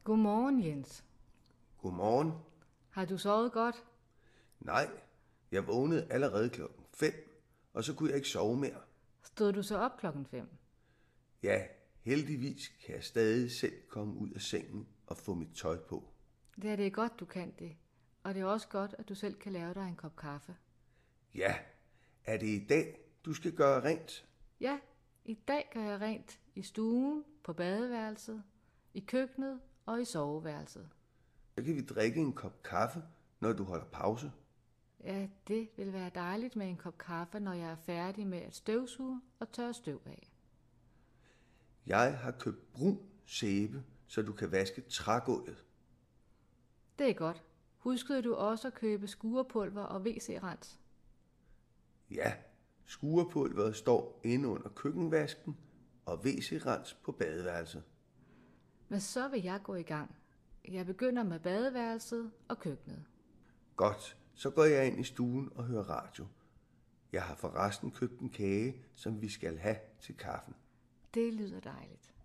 Godmorgen, Jens. Godmorgen. Har du sovet godt? Nej, jeg vågnede allerede 5, og så kunne jeg ikke sove mere. Stod du så op 5:00? Ja, heldigvis kan jeg stadig selv komme ud af sengen og få mit tøj på. Det er godt, du kan det. Og det er også godt, at du selv kan lave dig en kop kaffe. Ja, er det i dag, du skal gøre rent? Ja, i dag gør jeg rent i stuen, på badeværelset, i køkkenet og i soveværelset. Så kan vi drikke en kop kaffe, når du holder pause. Ja, det vil være dejligt med en kop kaffe, når jeg er færdig med at støvsuge og tørre støv af. Jeg har købt brun sæbe, så du kan vaske trægulvet. Det er godt. Huskede du også at købe skurepulver og WC-rens? Ja, skurepulveret står inde under køkkenvasken og WC-rens på badeværelset. Men så vil jeg gå i gang. Jeg begynder med badeværelset og køkkenet. Godt, så går jeg ind i stuen og hører radio. Jeg har forresten købt en kage, som vi skal have til kaffen. Det lyder dejligt.